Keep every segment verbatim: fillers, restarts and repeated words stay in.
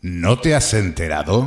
¿No te has enterado?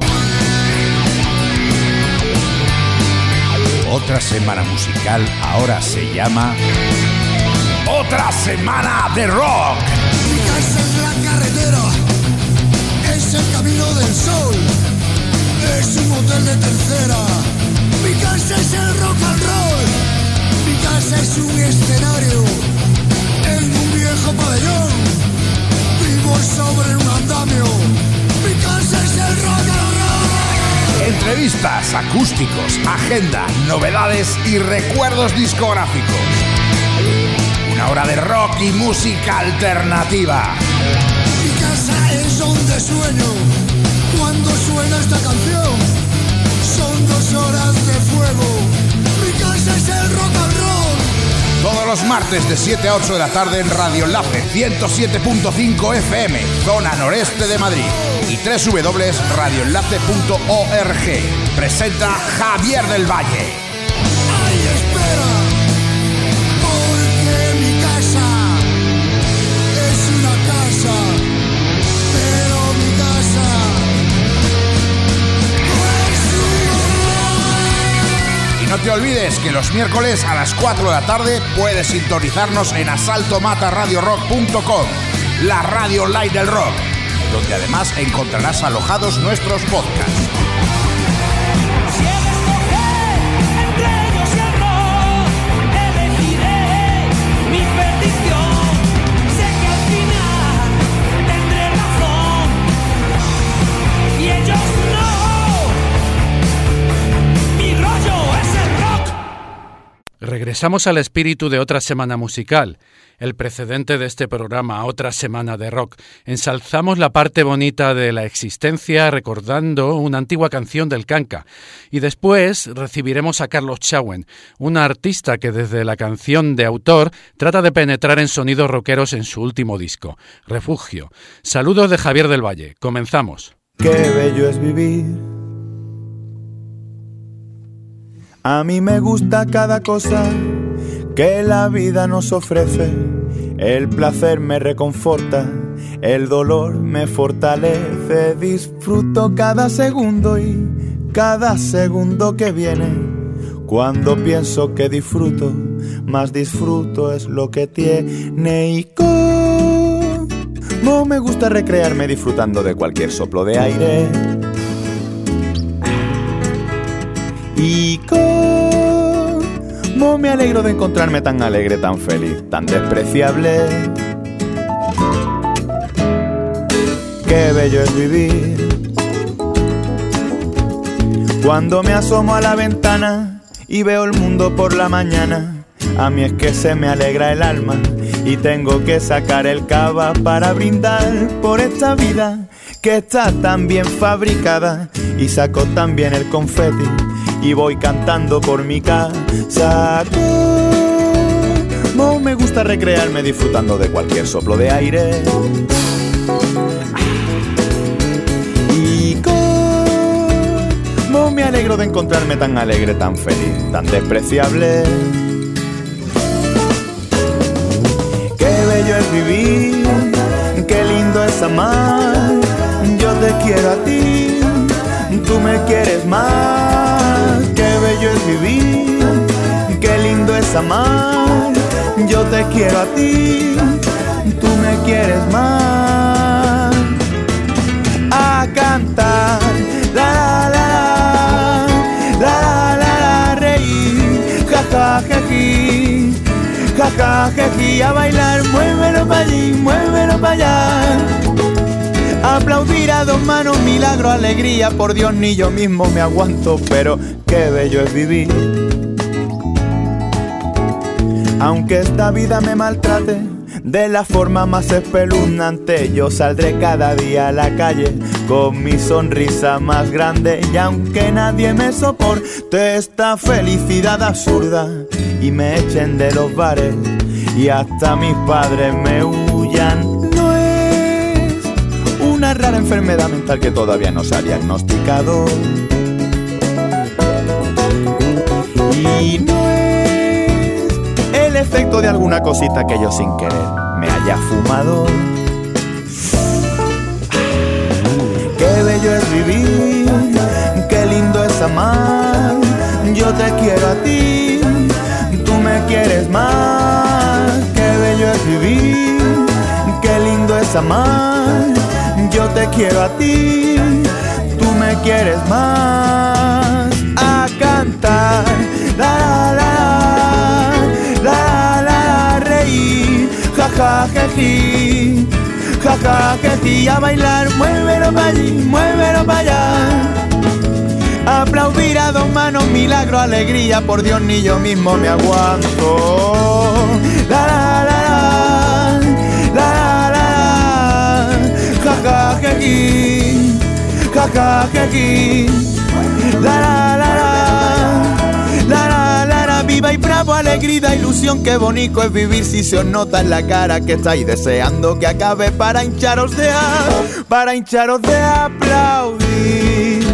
Otra semana musical ahora se llama Otra Semana de Rock. Mi casa es la carretera, es el camino del sol, es un hotel de tercera. Mi casa es el rock and roll, mi casa es un escenario en un viejo pabellón, vivo sobre un andamio. Mi casa es el rock and roll. Entrevistas, acústicos, agenda, novedades y recuerdos discográficos. Una hora de rock y música alternativa. Mi casa es donde sueño cuando suena esta canción. Son dos horas de fuego. Mi casa es el rock and roll. Todos los martes de siete a ocho de la tarde en Radio Enlace ciento siete punto cinco F M, zona noreste de Madrid, y doble u doble u doble u punto radio enlace punto org. Presenta Javier del Valle. Ay, espera, porque mi casa es una casa, pero mi casa es un... Y no te olvides que los miércoles a las cuatro de la tarde puedes sintonizarnos en asalto mata radio rock punto com, la radio online del rock, donde además encontrarás alojados nuestros podcasts. Regresamos al espíritu de Otra Semana Musical, el precedente de este programa, Otra Semana de Rock. Ensalzamos la parte bonita de la existencia recordando una antigua canción del Kanka. Y después recibiremos a Carlos Chauen, un artista que desde la canción de autor trata de penetrar en sonidos rockeros en su último disco, Refugio. Saludos de Javier del Valle. Comenzamos. Qué bello es vivir. A mí me gusta cada cosa que la vida nos ofrece. El placer me reconforta, el dolor me fortalece. Disfruto cada segundo y cada segundo que viene. Cuando pienso que disfruto, más disfruto es lo que tiene. Y como me gusta recrearme disfrutando de cualquier soplo de aire. Y cómo me alegro de encontrarme tan alegre, tan feliz, tan despreciable. Qué bello es vivir. Cuando me asomo a la ventana y veo el mundo por la mañana, a mí es que se me alegra el alma y tengo que sacar el cava para brindar por esta vida que está tan bien fabricada. Y saco también el confeti y voy cantando por mi casa. Como me gusta recrearme disfrutando de cualquier soplo de aire. Y como me alegro de encontrarme tan alegre, tan feliz, tan despreciable. Qué bello es vivir, qué lindo es amar. Yo te quiero a ti, tú me quieres más. Qué bello es vivir, qué lindo es amar. Yo te quiero a ti, tú me quieres más. A cantar, la la la, la la la, reír, ja ja jeji, ja ja jeji, a bailar, muévelo pa' allí, muévelo pa' allá. Aplaudir a dos manos, milagro, alegría, por Dios ni yo mismo me aguanto, pero qué bello es vivir. Aunque esta vida me maltrate de la forma más espeluznante, yo saldré cada día a la calle con mi sonrisa más grande. Y aunque nadie me soporte esta felicidad absurda y me echen de los bares y hasta mis padres me huyan, una rara enfermedad mental que todavía no se ha diagnosticado. Y no es el efecto de alguna cosita que yo sin querer me haya fumado. Qué quiero a ti, tú me quieres más. Qué bello es vivir, qué lindo es amar. Yo te quiero a ti, tú me quieres más. A cantar, la la la, la la, reír, ja ja jeji, ja ja jeji, a bailar, muévelo pa' allí, muévelo pa' allá. Aplaudir a dos manos, milagro, alegría, por Dios ni yo mismo me aguanto. La la la la, la la la, ja ja jeji, ja ja jeji, la la la la, la la la la, viva y bravo, alegría, ilusión, qué bonito es vivir si se os nota en la cara que estáis deseando que acabe para hincharos de a, para hincharos de aplaudir.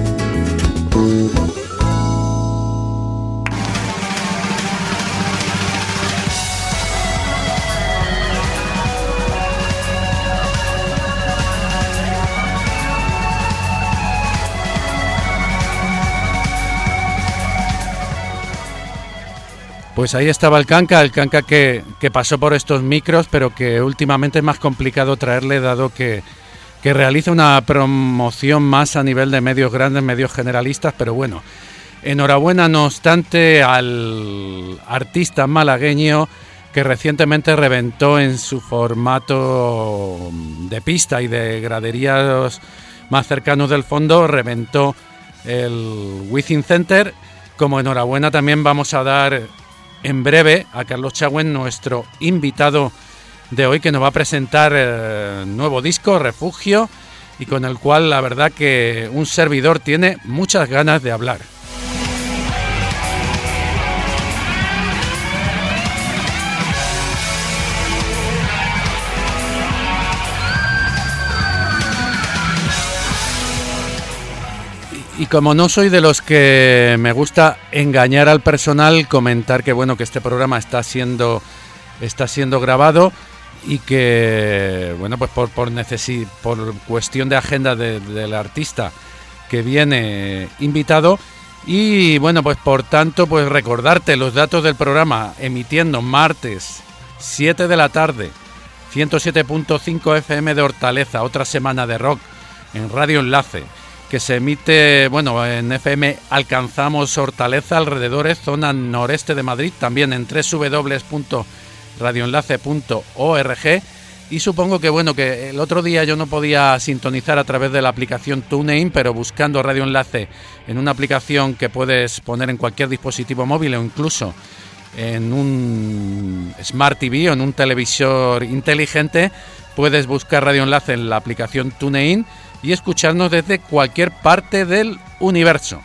Pues ahí estaba el Kanka, el Kanka que, que pasó por estos micros, pero que últimamente es más complicado traerle, dado que, que realiza una promoción más a nivel de medios grandes, medios generalistas, pero bueno, enhorabuena no obstante al artista malagueño que recientemente reventó en su formato de pista y de graderías más cercanos del fondo, reventó el Within Center. Como enhorabuena también vamos a dar en breve a Carlos Chagüen, nuestro invitado de hoy, que nos va a presentar el nuevo disco, Refugio, y con el cual la verdad que un servidor tiene muchas ganas de hablar. Y como no soy de los que me gusta engañar al personal, comentar que bueno que este programa está siendo está siendo grabado y que bueno pues por por necesi- por cuestión de agenda de, del artista que viene invitado, y bueno pues por tanto pues recordarte los datos del programa, emitiendo martes siete de la tarde, ciento siete punto cinco F M de Hortaleza, otra semana de rock en Radio Enlace, que se emite, bueno, en F M alcanzamos Hortaleza, alrededores, zona noreste de Madrid, también en doble u doble u doble u punto radio enlace punto org, y supongo que, bueno, que el otro día yo no podía sintonizar a través de la aplicación TuneIn, pero buscando Radio Enlace en una aplicación que puedes poner en cualquier dispositivo móvil o incluso en un Smart T V o en un televisor inteligente, puedes buscar Radio Enlace en la aplicación TuneIn y escucharnos desde cualquier parte del universo.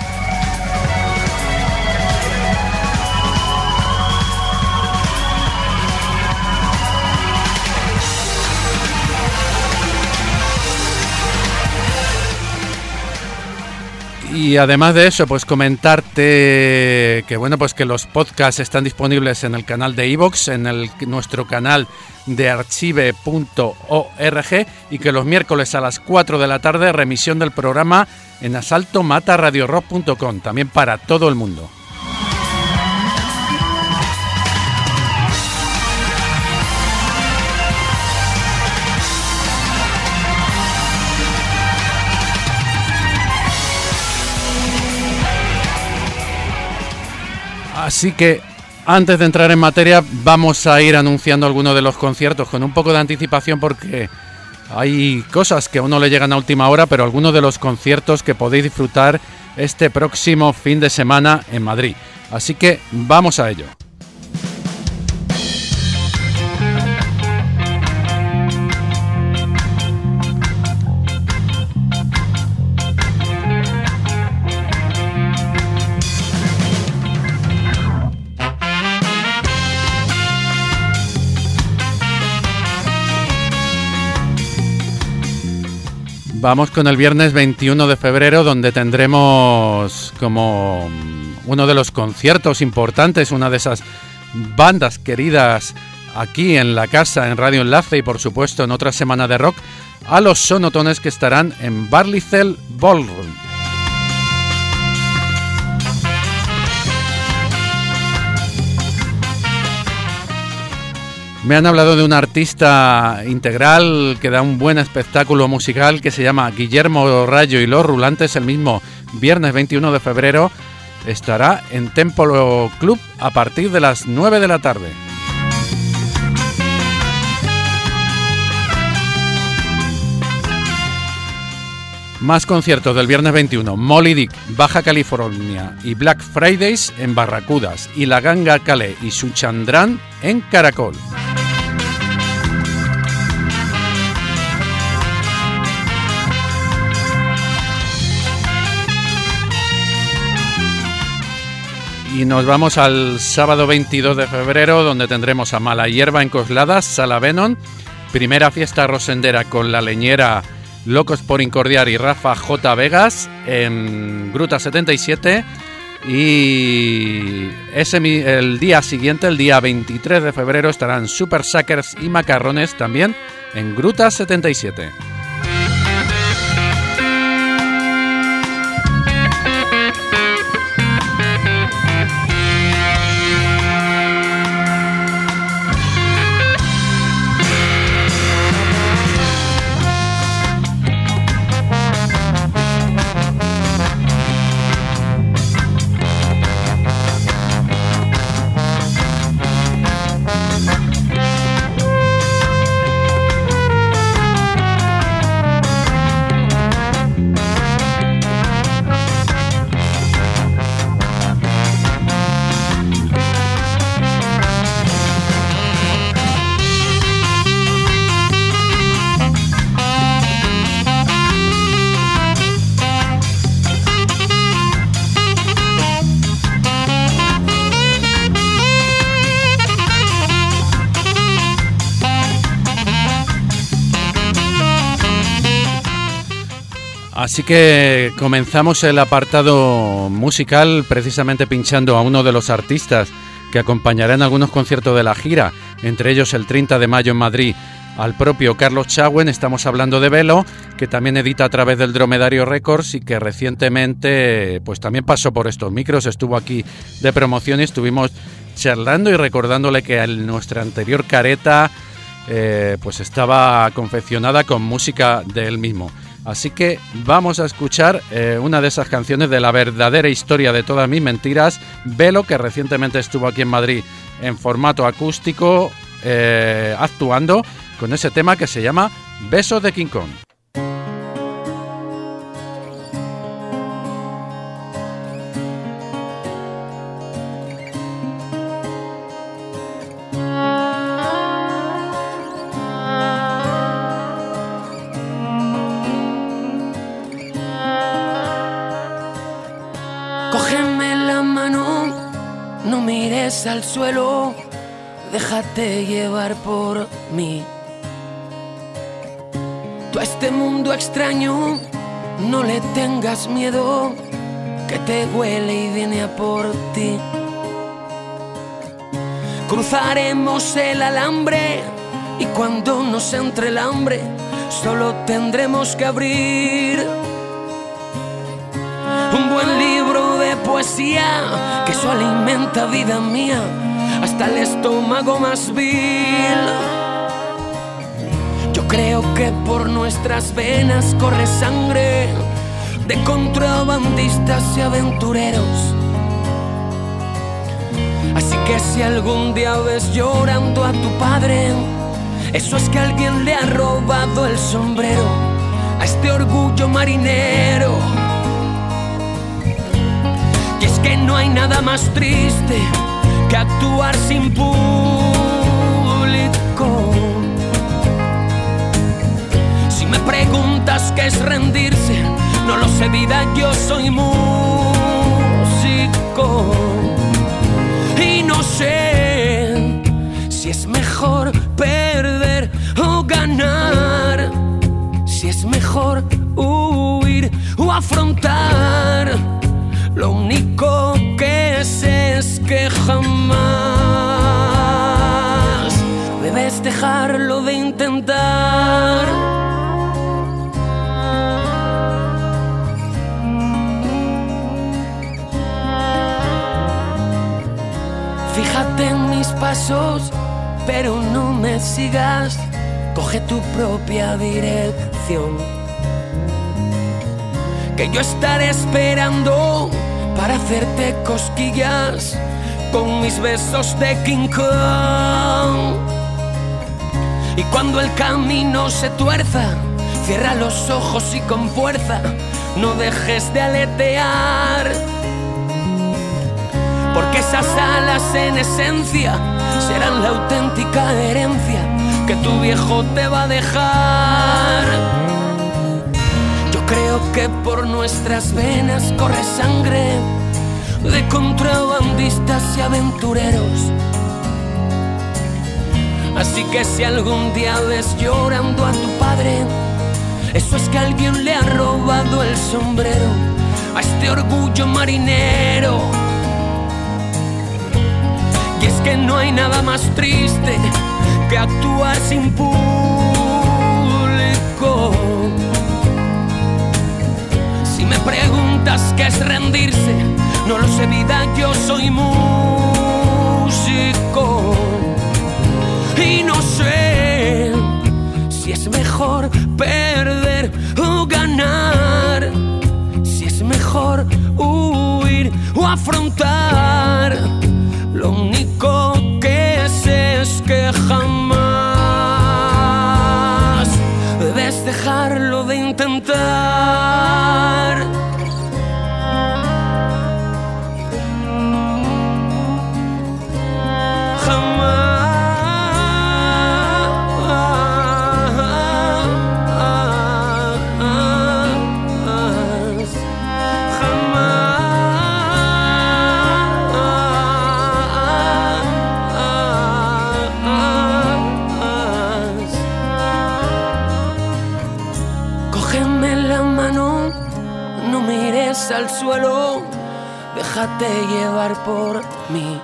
Y además de eso, pues comentarte que bueno, pues que los podcasts están disponibles en el canal de iVoox, en el, nuestro canal de archive punto org, y que los miércoles a las cuatro de la tarde remisión del programa en asalto mata radio rock punto com, también para todo el mundo. Así que antes de entrar en materia vamos a ir anunciando algunos de los conciertos con un poco de anticipación, porque hay cosas que aún no le llegan a última hora, pero algunos de los conciertos que podéis disfrutar este próximo fin de semana en Madrid. Así que vamos a ello. Vamos con el viernes veintiuno de febrero, donde tendremos como uno de los conciertos importantes, una de esas bandas queridas aquí en la casa, en Radio Enlace y por supuesto en otra semana de rock, a los Sonotones, que estarán en Barley Cell Ballroom. Me han hablado de un artista integral que da un buen espectáculo musical que se llama Guillermo Rayo y los Rulantes. El mismo viernes veintiuno de febrero estará en Templo Club a partir de las nueve de la tarde. Más conciertos del viernes veintiuno. Molly Dick, Baja California y Black Fridays en Barracudas y La Ganga Calais y Suchandran en Caracol. Y nos vamos al sábado veintidós de febrero, donde tendremos a Mala Hierba en Coslada, Sala Venon, primera fiesta rosendera con La Leñera, Locos por Incordiar y Rafa J. Vegas en Gruta setenta y siete. Y ese, el día siguiente, el día veintitrés de febrero, estarán Super Suckers y Macarrones también en Gruta setenta y siete. Así que comenzamos el apartado musical precisamente pinchando a uno de los artistas que acompañará en algunos conciertos de la gira, entre ellos el treinta de mayo en Madrid al propio Carlos Chauen. Estamos hablando de Velo, que también edita a través del Dromedario Records y que recientemente pues también pasó por estos micros, estuvo aquí de promoción y estuvimos charlando y recordándole que el, nuestra anterior careta eh, pues estaba confeccionada con música de él mismo. Así que vamos a escuchar eh, una de esas canciones de La verdadera historia de todas mis mentiras, Velo, que recientemente estuvo aquí en Madrid en formato acústico, eh, actuando con ese tema que se llama Besos de King Kong. Al suelo, déjate llevar por mí. Tú a este mundo extraño no le tengas miedo, que te huele y viene a por ti. Cruzaremos el alambre y cuando nos entre el hambre solo tendremos que abrir un buen libro de poesía, que eso alimenta vida mía hasta el estómago más vil. Yo creo que por nuestras venas corre sangre de contrabandistas y aventureros. Así que si algún día ves llorando a tu padre, eso es que alguien le ha robado el sombrero a este orgullo marinero. Y es que no hay nada más triste que actuar sin público. Si me preguntas qué es rendirse, no lo sé, vida, yo soy músico. Y no sé si es mejor perder o ganar, si es mejor huir o afrontar. Lo único que sé es que jamás debes dejarlo de intentar. Fíjate en mis pasos, pero no me sigas, coge tu propia dirección, que yo estaré esperando para hacerte cosquillas con mis besos de King Kong. Y cuando el camino se tuerza, cierra los ojos y con fuerza no dejes de aletear, porque esas alas en esencia serán la auténtica herencia que tu viejo te va a dejar. Yo creo que por nuestras venas corre sangre de contrabandistas y aventureros. Así que si algún día ves llorando a tu padre, eso es que alguien le ha robado el sombrero a este orgullo marinero. Y es que no hay nada más triste que actuar sin público. Si me preguntas qué es rendirse, no lo sé, vida, yo soy músico. Y no sé si es mejor perder o ganar, si es mejor huir o afrontar. Lo único que sé es que jamás debes dejarlo de intentar. Al suelo, déjate llevar por mí.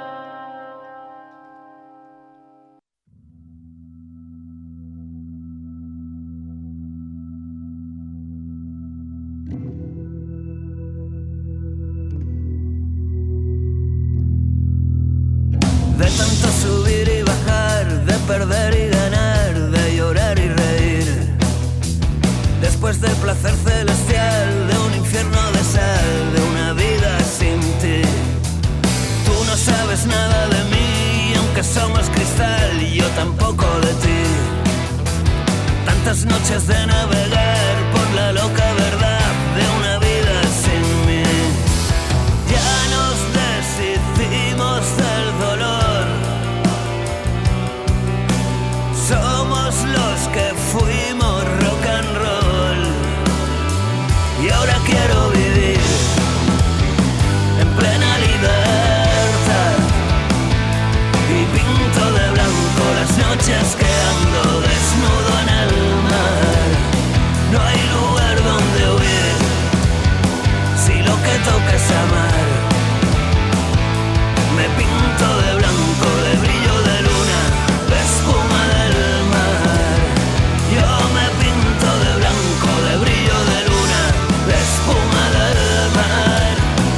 De tanto subir y bajar, de perder y ganar, de llorar y reír, después del placer celestial de un infierno de sal, de una vida sin ti. Tú no sabes nada de mí, aunque somos cristal, y yo tampoco de ti. Tantas noches de navegar por la loca verdad de una vida sin mí. Ya nos deshicimos del dolor, somos los que fuimos rock and roll. Y ahora quiero vivir en plena libertad y pinto de blanco las noches que ando desnudo en el mar. No hay lugar donde huir si lo que toca es amar. Me pinto de blanco, de brillo de luna, de espuma del mar. Yo me pinto de blanco, de brillo de luna, de espuma del mar.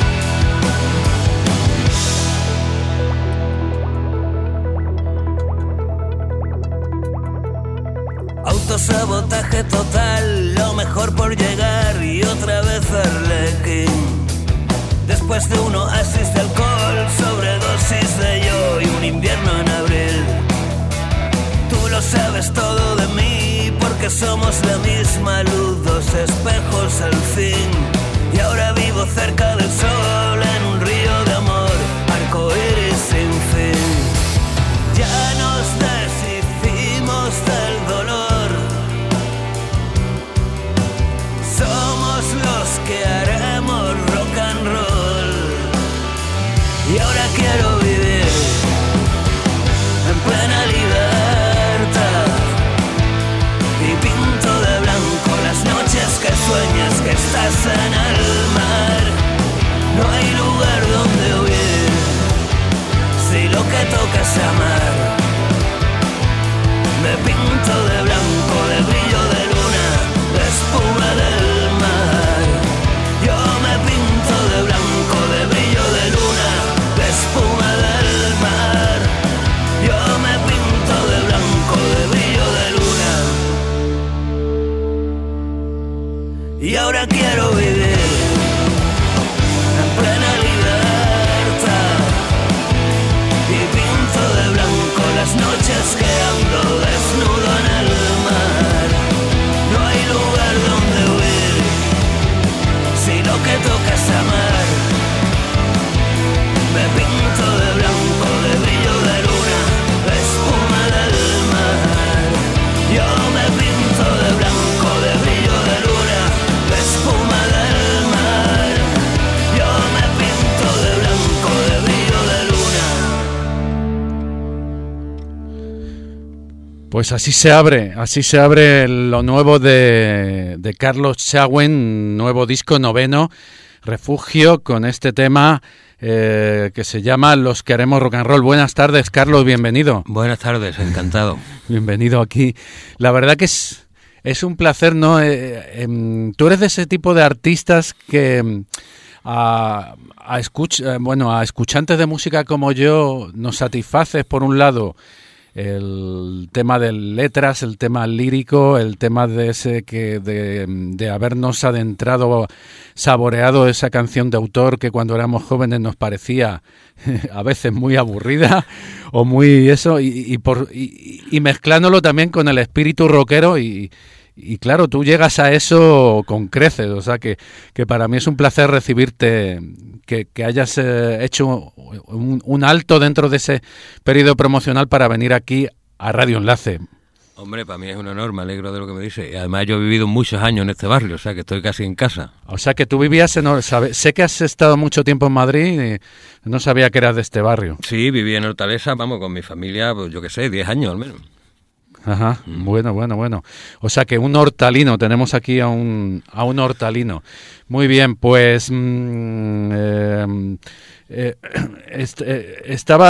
Autosabotaje total, lo mejor por llegar y otra vez Arlequín. Después de un oasis de alcohol, sobredosis de yo y un invierno en abril. Tú lo sabes todo de mí porque somos la misma luz, dos espejos al fin. Y ahora vivo cerca del sol en un río de amor, arcoíris sin fin. Ya nos deshicimos del dolor, somos los que haremos rock and roll. Y ahora quiero vivir en plena libertad y pinto de blanco las noches que sueñas que estás en el mar. No hay lugar donde huir si lo que toca es amar. Me pinto de blanco, de brillo de luna, de espuma del mar. Yo me pinto de blanco, de brillo de luna, de espuma del mar. Yo me pinto y ahora quiero vivir en plena libertad y pinto de blanco las noches que ando desnudo en el mar. No hay lugar donde huir si lo que toca es amar. Me pinto de blanco, de brillo de luna, de espuma del mar. Yo me pinto de blanco, de brillo de luna, de espuma del mar. Yo me pinto de blanco, de brillo de luna. Pues así se abre, así se abre lo nuevo de, de Carlos Chauen, nuevo disco noveno, Refugio, con este tema eh, que se llama Los que haremos rock and roll. Buenas tardes, Carlos, bienvenido. Buenas tardes, encantado. Bienvenido aquí. La verdad que es, es un placer, ¿no? Eh, eh, tú eres de ese tipo de artistas que a, a, escuch, eh, bueno, a escuchantes de música como yo nos satisfaces, por un lado, el tema de letras, el tema lírico, el tema de ese que de, de habernos adentrado, saboreado esa canción de autor que cuando éramos jóvenes nos parecía a veces muy aburrida o muy eso, y, y, por, y, y mezclándolo también con el espíritu rockero y, y claro, tú llegas a eso con creces, o sea que, que para mí es un placer recibirte, que, que hayas eh, hecho un, un alto dentro de ese periodo promocional para venir aquí a Radio Enlace. Hombre, para mí es un honor, me alegro de lo que me dice. Y además yo he vivido muchos años en este barrio, o sea que estoy casi en casa. O sea que tú vivías en... Sabe, sé que has estado mucho tiempo en Madrid y no sabía que eras de este barrio. Sí, viví en Hortaleza, vamos, con mi familia, pues yo qué sé, diez años al menos. Ajá, mm. bueno, bueno, bueno. O sea que un hortalino, tenemos aquí a un, a un hortalino. Muy bien, pues... Mmm, eh, Eh, est- eh,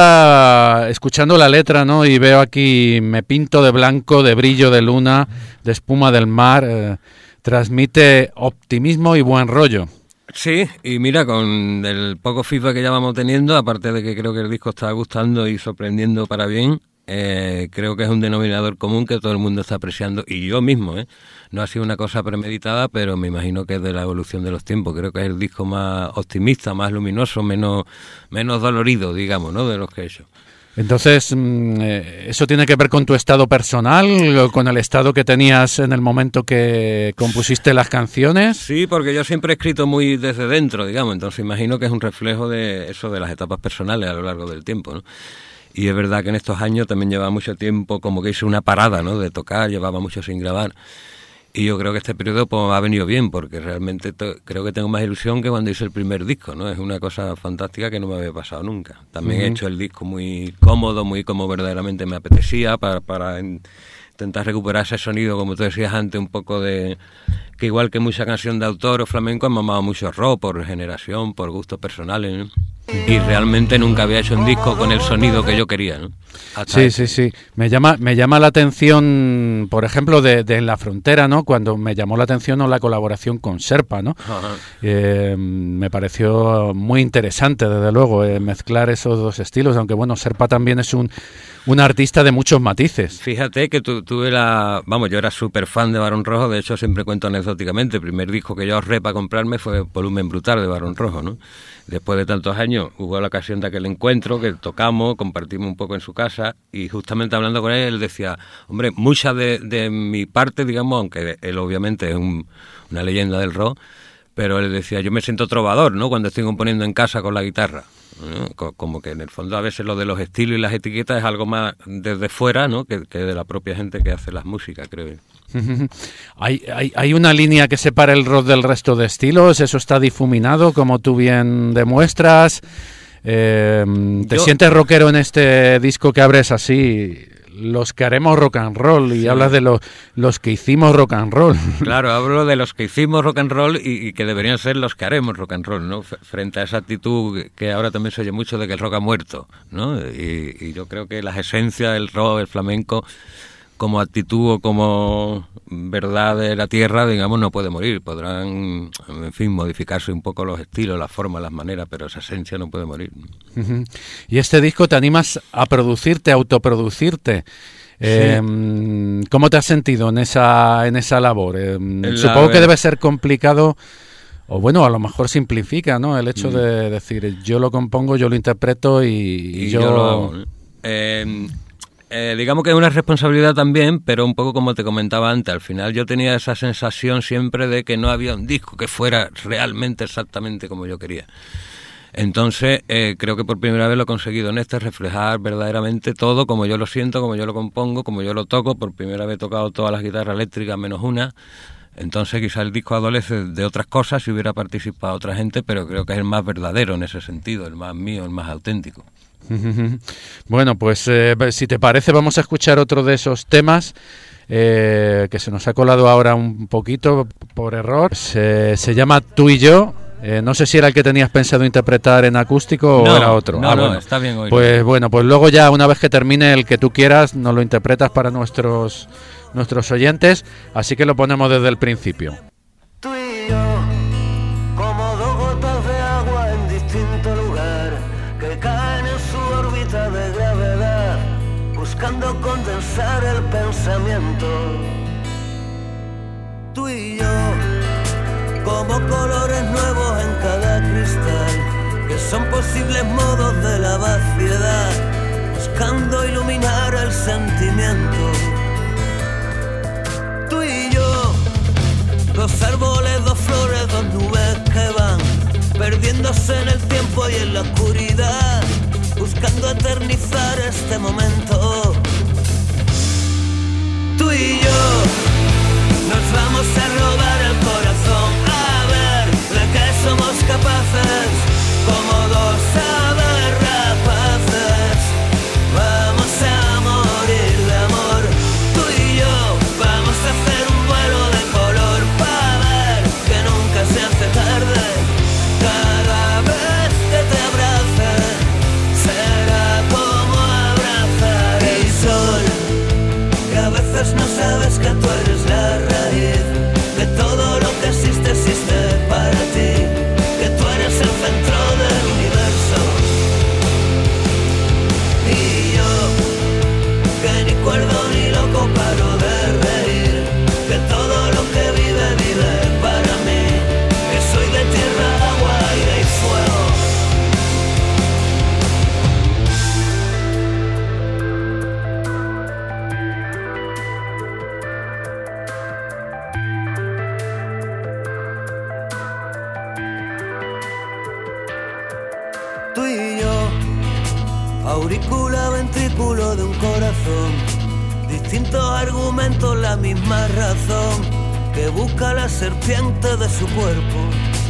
estaba escuchando la letra, ¿no? Y veo aquí, me pinto de blanco, de brillo de luna, de espuma del mar, eh, transmite optimismo y buen rollo. Sí, y mira, con el poco feedback que ya vamos teniendo, aparte de que creo que el disco está gustando y sorprendiendo para bien, eh, creo que es un denominador común que todo el mundo está apreciando, y yo mismo, ¿eh? No ha sido una cosa premeditada, pero me imagino que es de la evolución de los tiempos. Creo que es el disco más optimista, más luminoso, menos, menos dolorido, digamos, ¿no?, de los que he hecho. Entonces, ¿eso tiene que ver con tu estado personal o con el estado que tenías en el momento que compusiste las canciones? Sí, porque yo siempre he escrito muy desde dentro, digamos, entonces imagino que es un reflejo de eso, de las etapas personales a lo largo del tiempo, ¿no? Y es verdad que en estos años también llevaba mucho tiempo, como que hice una parada, ¿no?, de tocar, llevaba mucho sin grabar. Y yo creo que este periodo pues, ha venido bien, porque realmente to- creo que tengo más ilusión que cuando hice el primer disco, ¿no? Es una cosa fantástica que no me había pasado nunca. También uh-huh. he hecho el disco muy cómodo, muy como verdaderamente me apetecía, para, para en, intentar recuperar ese sonido, como tú decías antes, un poco de... que igual que mucha canción de autor o flamenco, he mamado mucho rock por generación, por gustos personales, ¿no? Y realmente nunca había hecho un disco con el sonido que yo quería, ¿no? Hasta sí, sí, sí. Me llama, me llama la atención, por ejemplo, de, de En la Frontera, ¿no? Cuando me llamó la atención, ¿no?, la colaboración con Serpa, ¿no? Eh, me pareció muy interesante, desde luego, eh, mezclar esos dos estilos, aunque bueno, Serpa también es un, un artista de muchos matices. Fíjate que tu, tuve la... Vamos, yo era súper fan de Barón Rojo, de hecho siempre cuento anecdóticamente, el primer disco que yo ahorré para comprarme fue Volumen Brutal de Barón Rojo, ¿no? Después de tantos años hubo la ocasión de aquel encuentro que tocamos, compartimos un poco en su casa y justamente hablando con él, él decía, hombre, mucha de, de mi parte, digamos, aunque él obviamente es un, una leyenda del rock, pero él decía, yo me siento trovador, ¿no?, cuando estoy componiendo en casa con la guitarra, ¿no? Como que en el fondo a veces lo de los estilos y las etiquetas es algo más desde fuera, ¿no?, que, que de la propia gente que hace las músicas, creo yo. ¿Hay, hay, ¿Hay una línea que separa el rock del resto de estilos? ¿Eso está difuminado, como tú bien demuestras? Eh, ¿Te Yo... sientes rockero en este disco que abres así? Los que haremos rock and roll, y sí. hablas de los, los que hicimos rock and roll. Claro, hablo de los que hicimos rock and roll y, y que deberían ser los que haremos rock and roll, ¿no? Frente a esa actitud que ahora también se oye mucho de que el rock ha muerto, ¿no? Y, y yo creo que las esencias del rock, el flamenco, como actitud o como verdad de la tierra, digamos, no puede morir. Podrán, en fin, modificarse un poco los estilos, las formas, las maneras, pero esa esencia no puede morir. Uh-huh. Y este disco te animas a producirte, a autoproducirte. Eh, Sí. ¿Cómo te has sentido en esa en esa labor? Eh, La supongo que ver- debe ser complicado, o bueno, a lo mejor simplifica, ¿no? El hecho Mm. de decir, yo lo compongo, yo lo interpreto y, y Y yo... yo lo hago, ¿no? Eh, eh, digamos que es una responsabilidad también, pero un poco como te comentaba antes, al final yo tenía esa sensación siempre de que no había un disco que fuera realmente exactamente como yo quería. Entonces eh, creo que por primera vez lo he conseguido en este, reflejar verdaderamente todo como yo lo siento, como yo lo compongo, como yo lo toco. Por primera vez he tocado todas las guitarras eléctricas menos una. Entonces quizá el disco adolece de otras cosas si hubiera participado otra gente, pero creo que es el más verdadero en ese sentido, el más mío, el más auténtico. Bueno, pues eh, si te parece vamos a escuchar otro de esos temas eh, que se nos ha colado ahora un poquito por error. Se, se llama Tú y yo. Eh, no sé si era el que tenías pensado interpretar en acústico No, o era otro. no, ah, no, bueno. está bien oírlo. Pues bueno, pues luego ya una vez que termine el que tú quieras nos lo interpretas para nuestros nuestros oyentes, así que lo ponemos desde el principio. Tú y yo, como dos gotas de agua en distinto lugar, que caen en su órbita de gravedad, buscando condensar el pensamiento. Tú y yo, como colores nuevos en cada cristal, que son posibles modos de la vaciedad, buscando iluminar el sentimiento. Tú y yo, dos árboles, dos flores, dos nubes que van perdiéndose en el tiempo y en la oscuridad, buscando eternizar este momento. Tú y yo nos vamos a robar el corazón, a ver de qué somos capaces, como dos aves rapaces. Vamos a morir de amor, tú y yo vamos a hacer un vuelo de color para ver que nunca se hace tarde. Cada vez que te abrace será como abrazar el sol, que a veces no sabes que tú eres la raíz, que todo lo que existe existe para ti, que tú eres el centro del universo. Y yo, que ni cuerdo ni loco paro de reír, que todo lo que vive, vive para mí, que soy de tierra, agua, aire y fuego. Tú y yo, aurícula, ventrículo de un corazón, distintos argumentos, la misma razón que busca la serpiente de su cuerpo.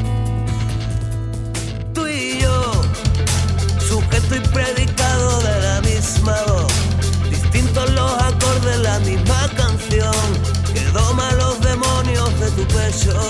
Tú y yo, sujeto y predicado de la misma voz, distintos los acordes, la misma canción que doma los demonios de tu pecho.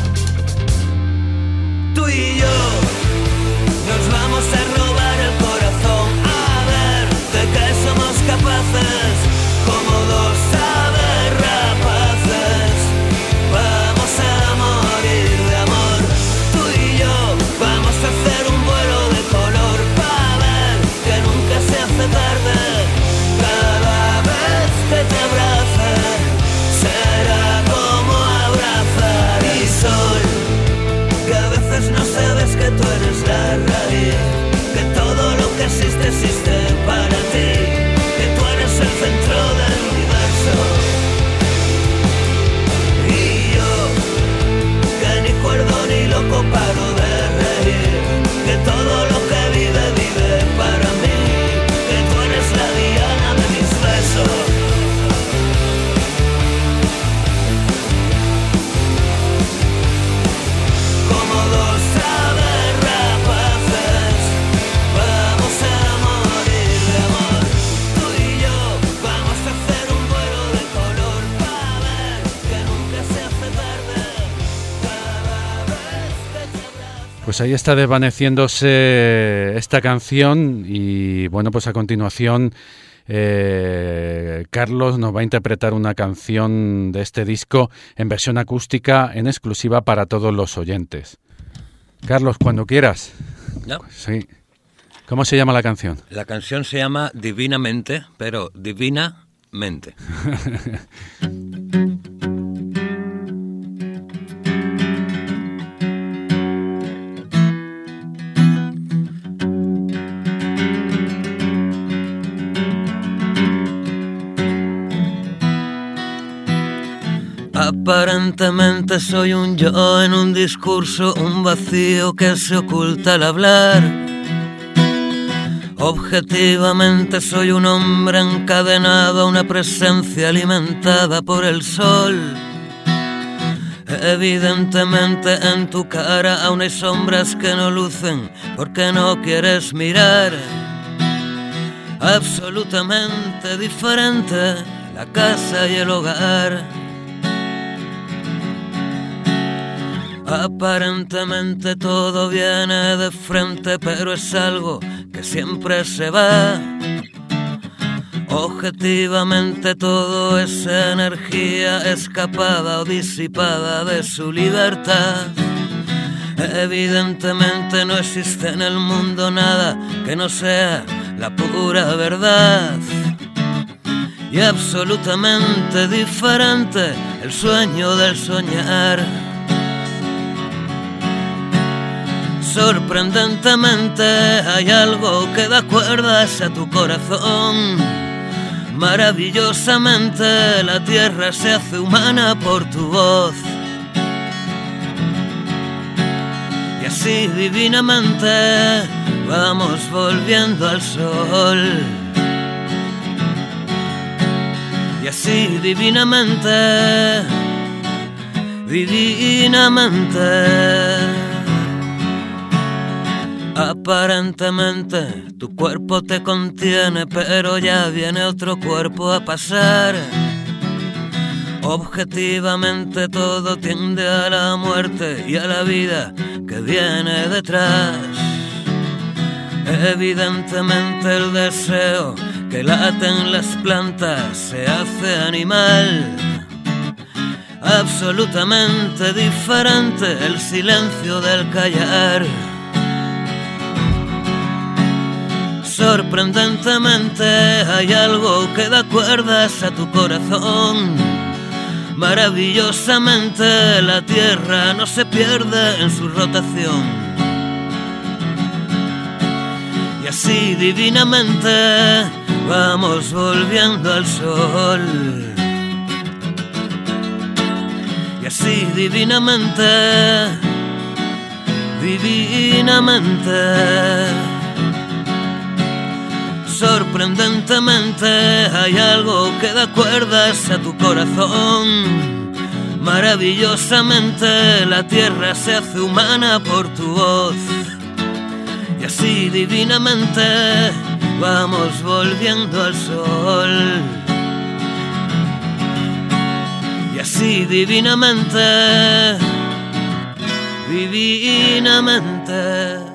Tú y yo nos vamos a robar el corazón, a ver de qué somos capaces, como dos aves rapaces. Vamos a morir de amor, tú y yo vamos a hacer un vuelo de color para ver que nunca se hace tarde. Cada vez que te abrace será como abrazar el sol, que a veces no sabes que tú eres la raíz, que todo lo que existe existe para ti, que tú eres el centro del universo. Y yo, que ni cuerdo ni loco paro de reír, que todo lo que vive, vive para mí, que tú eres la diana de mis besos. Como dos aves rapaces, vamos a morir de amor. Tú y yo vamos a hacer un vuelo de color para ver que nunca se hace tarde. Cada vez que te abrazo. Pues ahí está desvaneciéndose esta canción y bueno, pues a continuación eh, Carlos nos va a interpretar una canción de este disco en versión acústica en exclusiva para todos los oyentes. Carlos, cuando quieras. ¿Ya? Sí. ¿Cómo se llama la canción? La canción se llama Divinamente, pero divina mente. Aparentemente soy un yo en un discurso, un vacío que se oculta al hablar. Objetivamente soy un hombre encadenado a una presencia alimentada por el sol. Evidentemente en tu cara aún hay sombras que no lucen porque no quieres mirar. Absolutamente diferente la casa y el hogar. Aparentemente todo viene de frente, pero es algo que siempre se va. Objetivamente todo es energía escapada o disipada de su libertad. Evidentemente no existe en el mundo nada que no sea la pura verdad. Y absolutamente diferente el sueño del soñar. Sorprendentemente hay algo que da cuerdas a tu corazón. Maravillosamente la tierra se hace humana por tu voz. Y así divinamente vamos volviendo al sol. Y así divinamente, divinamente. Aparentemente tu cuerpo te contiene, pero ya viene otro cuerpo a pasar. Objetivamente todo tiende a la muerte y a la vida que viene detrás. Evidentemente el deseo que late en las plantas se hace animal. Absolutamente diferente el silencio del callar. Sorprendentemente hay algo que da cuerdas a tu corazón. Maravillosamente la tierra no se pierde en su rotación. Y así divinamente vamos volviendo al sol. Y así divinamente, divinamente. Sorprendentemente hay algo que da cuerdas a tu corazón. Maravillosamente la tierra se hace humana por tu voz. Y así divinamente vamos volviendo al sol. Y así divinamente, divinamente.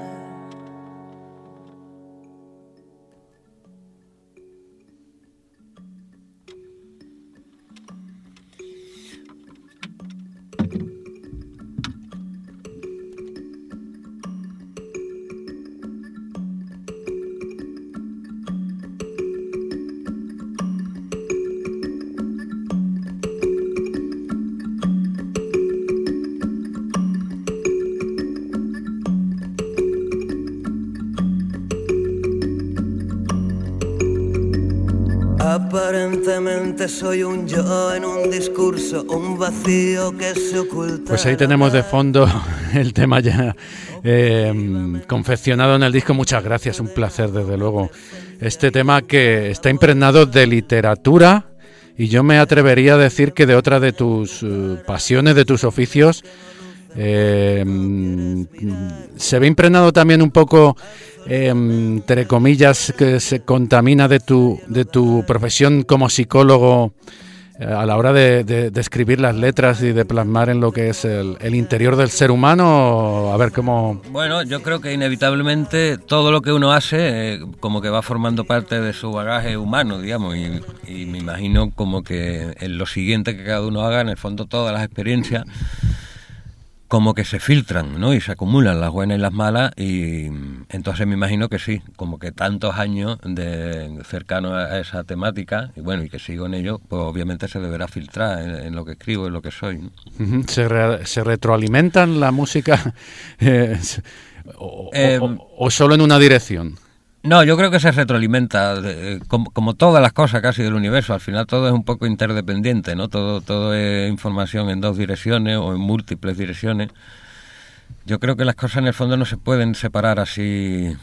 Aparentemente soy un yo en un discurso, un vacío que se oculta. Pues ahí tenemos de fondo el tema ya eh, confeccionado en el disco. Muchas gracias, un placer desde luego. Este tema que está impregnado de literatura y yo me atrevería a decir que de otra de tus uh, pasiones, de tus oficios. Eh, se ve impregnado también un poco, eh, entre comillas, que se contamina de tu de tu profesión como psicólogo eh, a la hora de, de, de escribir las letras y de plasmar en lo que es el, el interior del ser humano. A ver cómo... Bueno, yo creo que inevitablemente todo lo que uno hace eh, como que va formando parte de su bagaje humano, digamos, y, y me imagino como que en lo siguiente que cada uno haga, en el fondo todas las experiencias como que se filtran, ¿no? Y se acumulan las buenas y las malas, y entonces me imagino que sí, como que tantos años de cercano a esa temática, y bueno, y que sigo en ello, pues obviamente se deberá filtrar en, en lo que escribo, en lo que soy, ¿no? ¿Se, re, se retroalimentan la música eh, o, eh, o, o solo en una dirección? No, yo creo que se retroalimenta, de, como, como todas las cosas casi del universo. Al final todo es un poco interdependiente, ¿no? Todo, todo es información en dos direcciones o en múltiples direcciones. Yo creo que las cosas en el fondo no se pueden separar así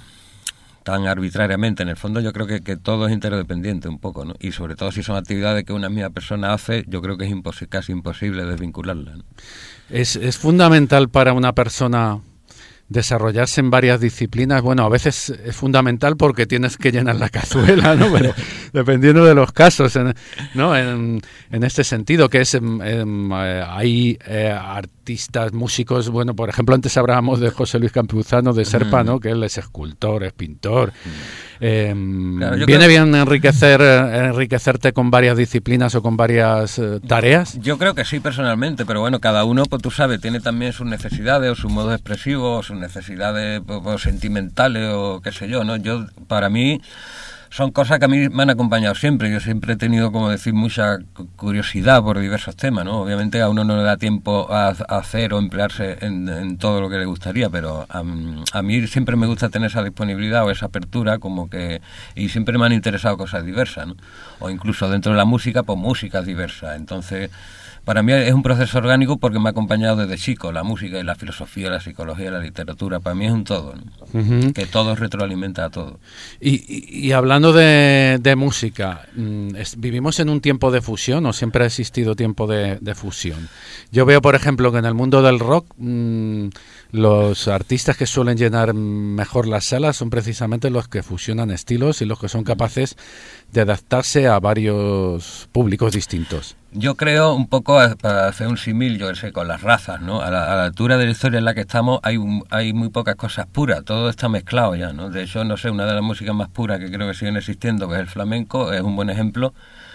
tan arbitrariamente. En el fondo yo creo que, que todo es interdependiente un poco, ¿no? Y sobre todo si son actividades que una misma persona hace, yo creo que es impos- casi imposible desvincularlas, ¿no? Es, es fundamental para una persona desarrollarse en varias disciplinas. Bueno, a veces es fundamental porque tienes que llenar la cazuela, ¿no? Pero dependiendo de los casos, en, ¿no? En, en este sentido, que es en, en, eh, hay eh, artistas, músicos, bueno, por ejemplo, antes hablábamos de José Luis Campuzano de Serpa, ¿no? Que él es escultor, es pintor. Eh, claro, ¿Viene creo... bien enriquecer enriquecerte con varias disciplinas o con varias eh, tareas? Yo creo que sí, personalmente, pero bueno, cada uno, pues tú sabes, tiene también sus necesidades o sus modos expresivos, sus necesidades pues, pues, sentimentales o qué sé yo, ¿no? Yo, para mí, son cosas que a mí me han acompañado siempre. Yo siempre he tenido, como decir, mucha curiosidad por diversos temas, ¿no? Obviamente a uno no le da tiempo a, a hacer o emplearse en, en todo lo que le gustaría, pero a, a mí siempre me gusta tener esa disponibilidad o esa apertura, como que, y siempre me han interesado cosas diversas, ¿no? O incluso dentro de la música, pues músicas diversas. Entonces, para mí es un proceso orgánico porque me ha acompañado desde chico, la música y la filosofía, la psicología, la literatura. Para mí es un todo, ¿no? Uh-huh. Que todo retroalimenta a todo. Y, y, y hablando de, de música, es, ¿vivimos en un tiempo de fusión o siempre ha existido tiempo de, de fusión? Yo veo, por ejemplo, que en el mundo del rock mmm, los artistas que suelen llenar mejor las salas son precisamente los que fusionan estilos y los que son capaces de adaptarse a varios públicos distintos. Yo creo un poco, para hacer un símil, yo sé, con las razas, ¿no? A la, a la altura de la historia en la que estamos hay un, hay muy pocas cosas puras, todo está mezclado ya, ¿no? De hecho, no sé, una de las músicas más puras que creo que siguen existiendo, que es el flamenco, es un buen ejemplo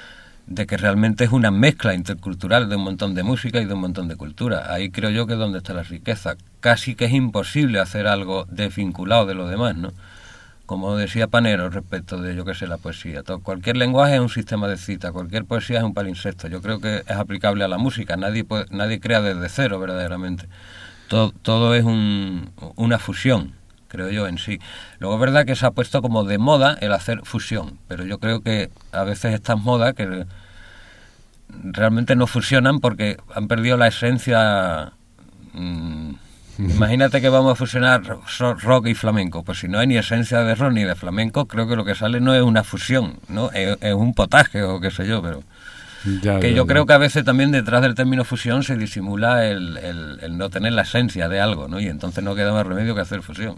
de que realmente es una mezcla intercultural de un montón de música y de un montón de cultura. Ahí creo yo que es donde está la riqueza. Casi que es imposible hacer algo desvinculado de lo demás, ¿no? Como decía Panero respecto de, yo qué sé, la poesía. Todo, cualquier lenguaje es un sistema de cita, cualquier poesía es un palimpsesto. Yo creo que es aplicable a la música. Nadie puede, nadie crea desde cero, verdaderamente. Todo, todo es un, una fusión, creo yo, en sí. Luego es verdad que se ha puesto como de moda el hacer fusión, pero yo creo que a veces estas modas que realmente no fusionan porque han perdido la esencia. Mmm, Imagínate que vamos a fusionar rock y flamenco, pues si no hay ni esencia de rock ni de flamenco, creo que lo que sale no es una fusión, ¿no? Es, es un potaje o qué sé yo, pero ya, que ya, yo ya. creo que a veces también detrás del término fusión se disimula el, el, el no tener la esencia de algo, ¿no? Y entonces no queda más remedio que hacer fusión.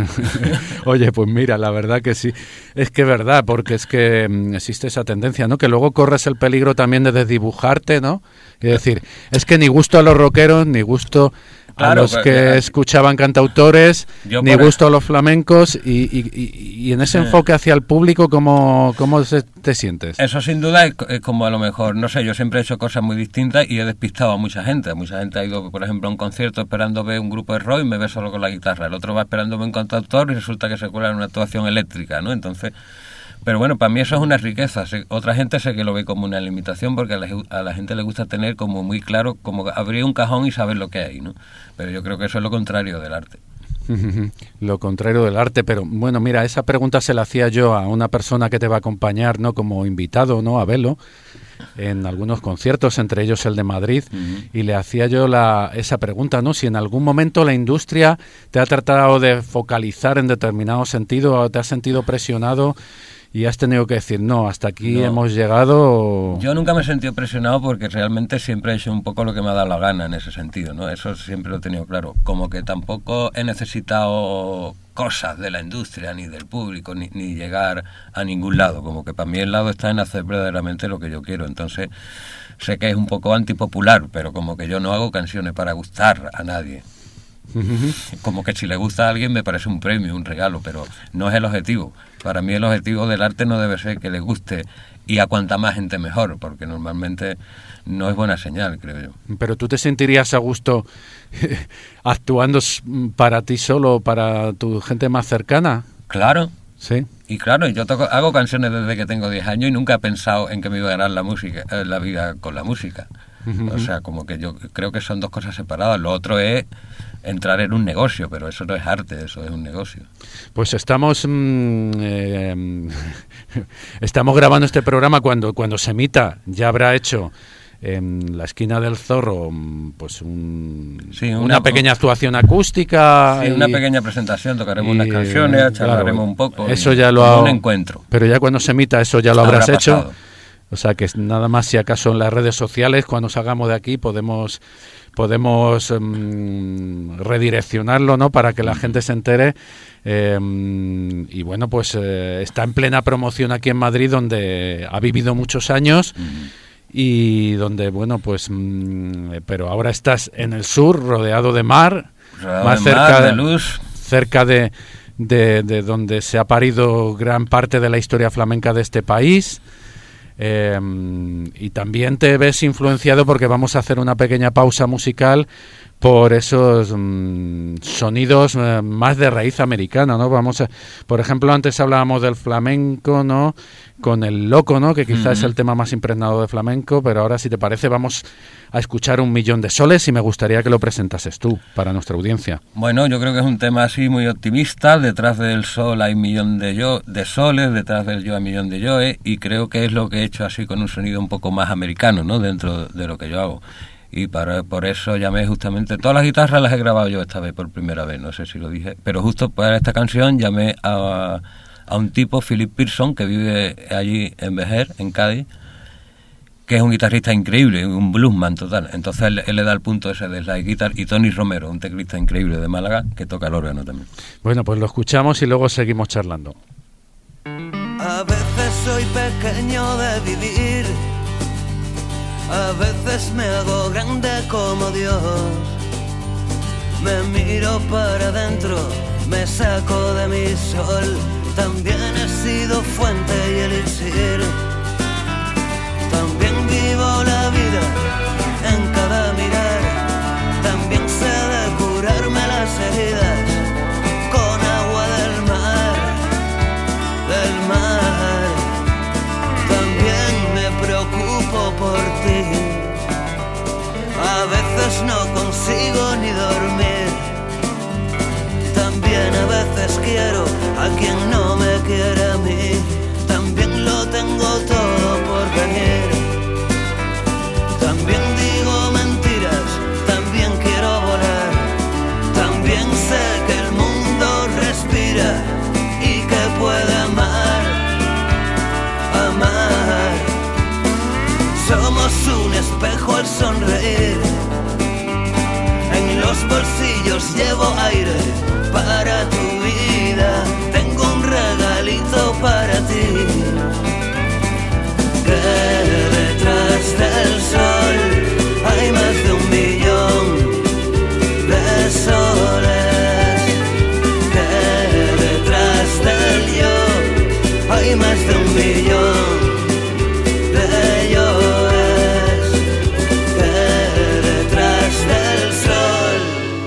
Oye, pues mira, la verdad que sí, es que es verdad, porque es que mm, existe esa tendencia, ¿no? Que luego corres el peligro también de desdibujarte, ¿no? Y decir, es que ni gusto a los rockeros, ni gusto a claro, los que pues, escuchaban cantautores, ni gusto a los flamencos, y, y, y, y en ese sí. enfoque hacia el público, ¿cómo, cómo se, te sientes? Eso sin duda es, es como a lo mejor, no sé, yo siempre he hecho cosas muy distintas y he despistado a mucha gente. Mucha gente ha ido, por ejemplo, a un concierto esperando ver un grupo de rock y me ve solo con la guitarra. El otro va esperando ver un cantautor y resulta que se cuela en una actuación eléctrica, ¿no? Entonces... Pero bueno, para mí eso es una riqueza. Otra gente sé que lo ve como una limitación porque a la, a la gente le gusta tener como muy claro, como abrir un cajón y saber lo que hay, ¿no? Pero yo creo que eso es lo contrario del arte. Lo contrario del arte, pero bueno, mira, esa pregunta se la hacía yo a una persona que te va a acompañar, ¿no? Como invitado, ¿no? A verlo en algunos conciertos, entre ellos el de Madrid, uh-huh. y le hacía yo la, esa pregunta, ¿no? Si en algún momento la industria te ha tratado de focalizar en determinado sentido, o te has sentido presionado y has tenido que decir, no, hasta aquí no. hemos llegado. Yo nunca me he sentido presionado porque realmente siempre he hecho un poco lo que me ha dado la gana en ese sentido, ¿no? Eso siempre lo he tenido claro. Como que tampoco he necesitado cosas de la industria, ni del público, ni, ni llegar a ningún lado. Como que para mí el lado está en hacer verdaderamente lo que yo quiero. Entonces, sé que es un poco antipopular, pero como que yo no hago canciones para gustar a nadie. Uh-huh. Como que si le gusta a alguien me parece un premio, un regalo, pero no es el objetivo. Para mí el objetivo del arte no debe ser que le guste y a cuanta más gente mejor, porque normalmente no es buena señal, creo yo. Pero tú te sentirías a gusto actuando para ti solo, para tu gente más cercana. Claro. Sí. Y claro, yo toco, hago canciones desde que tengo diez años y nunca he pensado en que me iba a ganar la música, eh, la vida con la música. Uh-huh. O sea, como que yo creo que son dos cosas separadas. Lo otro es entrar en un negocio, pero eso no es arte, eso es un negocio. Pues estamos mmm, eh, estamos grabando este programa cuando cuando se emita, ya habrá hecho en la esquina del Zorro pues un, sí, una, una pequeña actuación acústica, sí, y, una pequeña presentación, tocaremos y, unas canciones, charlaremos claro, un poco, eso ya lo ha, un encuentro. Pero ya cuando se emita eso ya lo habrás Habrá hecho. Pasado. O sea que nada más, si acaso en las redes sociales, cuando salgamos de aquí, podemos podemos um, redireccionarlo, ¿no? Para que la gente se entere. Eh, y bueno, pues eh, está en plena promoción aquí en Madrid, donde ha vivido muchos años. Mm. Y donde, bueno, pues... Mm, pero ahora estás en el sur, rodeado de mar, rodeado más de cerca mar, de luz. Cerca de, de, de donde se ha parido gran parte de la historia flamenca de este país. Eh, y también te ves influenciado, porque vamos a hacer una pequeña pausa musical, por esos mmm, sonidos eh, más de raíz americana, ¿no? Vamos a, por ejemplo, antes hablábamos del flamenco, ¿no? Con el loco, ¿no? Que quizás uh-huh. es el tema más impregnado de flamenco, pero ahora, si te parece, vamos a escuchar Un Millón de Soles, y me gustaría que lo presentases tú para nuestra audiencia. Bueno, yo creo que es un tema así muy optimista. Detrás del sol hay un millón de, yo, de soles, detrás del yo hay un millón de yoes, y creo que es lo que he hecho así con un sonido un poco más americano, ¿no? Dentro de lo que yo hago. Y para, por eso llamé justamente... Todas las guitarras las he grabado yo esta vez por primera vez, no sé si lo dije, pero justo para esta canción llamé a, a un tipo, Philip Pearson, que vive allí en Vejer, en Cádiz, que es un guitarrista increíble, un bluesman total. Entonces él, él le da el punto ese de slide guitar, y Tony Romero, un teclista increíble de Málaga, que toca el órgano también. Bueno, pues lo escuchamos y luego seguimos charlando. A veces soy pequeño de vivir, a veces me hago grande como Dios. Me miro para adentro, me saco de mi sol. También he sido fuente y elixir. También vivo la vida en cada mirar. También sé de curarme las heridas con agua del mar, del mar. También me preocupo por ti. A veces no consigo ni dormir. También a veces quiero a quien no me quiere a mí. También lo tengo todo por venir. También digo mentiras, también quiero volar. También sé que el mundo respira y que puede amar, amar. Somos un espejo al sonreír. En los bolsillos llevo aire para tu vida. Tengo un regalito para ti. Que detrás del sol hay más de un millón de soles. Que detrás del yo hay más de un millón de yoes. Que detrás del sol.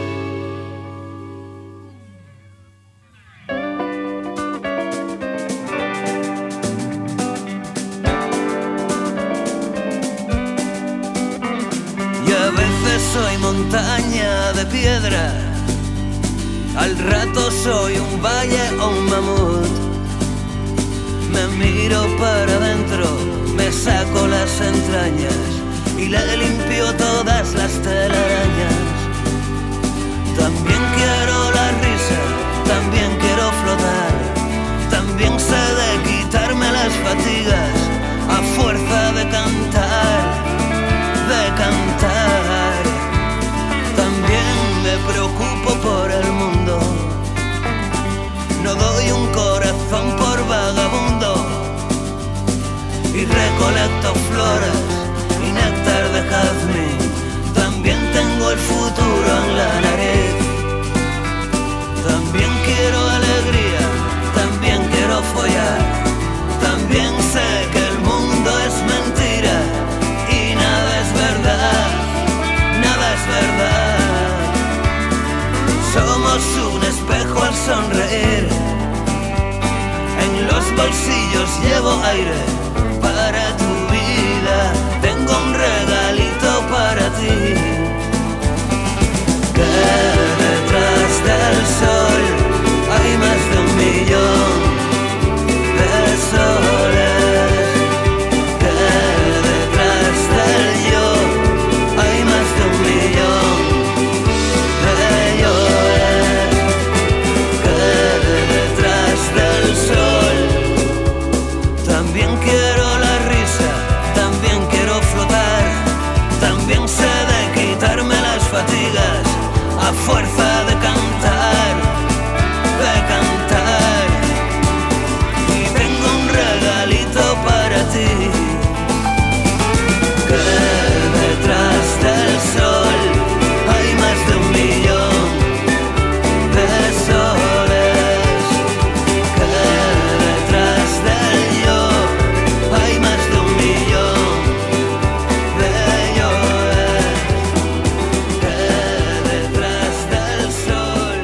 Y a veces soy montaña de piedra, al rato soy un valle o un mamut. Me miro para adentro, me saco las entrañas y le limpio todas las telarañas. También quiero la risa, también quiero flotar. También sé de quitarme las fatigas a fuerza de cantar, de cantar. También me preocupo por el mundo. No doy un corazón por vagabundo. Y recolecto flores y néctar de jazmín. También tengo el futuro en la nariz. somos un espejo al sonreír. En los bolsillos llevo aire para tu vida. Tengo un regalito para ti. Que detrás del sol hay más de un millón de soles. Que detrás del yo hay más de un millón de llores. Que detrás del sol también quiero la risa, también quiero flotar, también sé de quitarme las fatigas a fuerza de cantar, de cantar. Y tengo un regalito para ti. Que detrás del sol hay más de un millón de soles. Que detrás del yo hay más de un millón de llores. Que detrás del sol.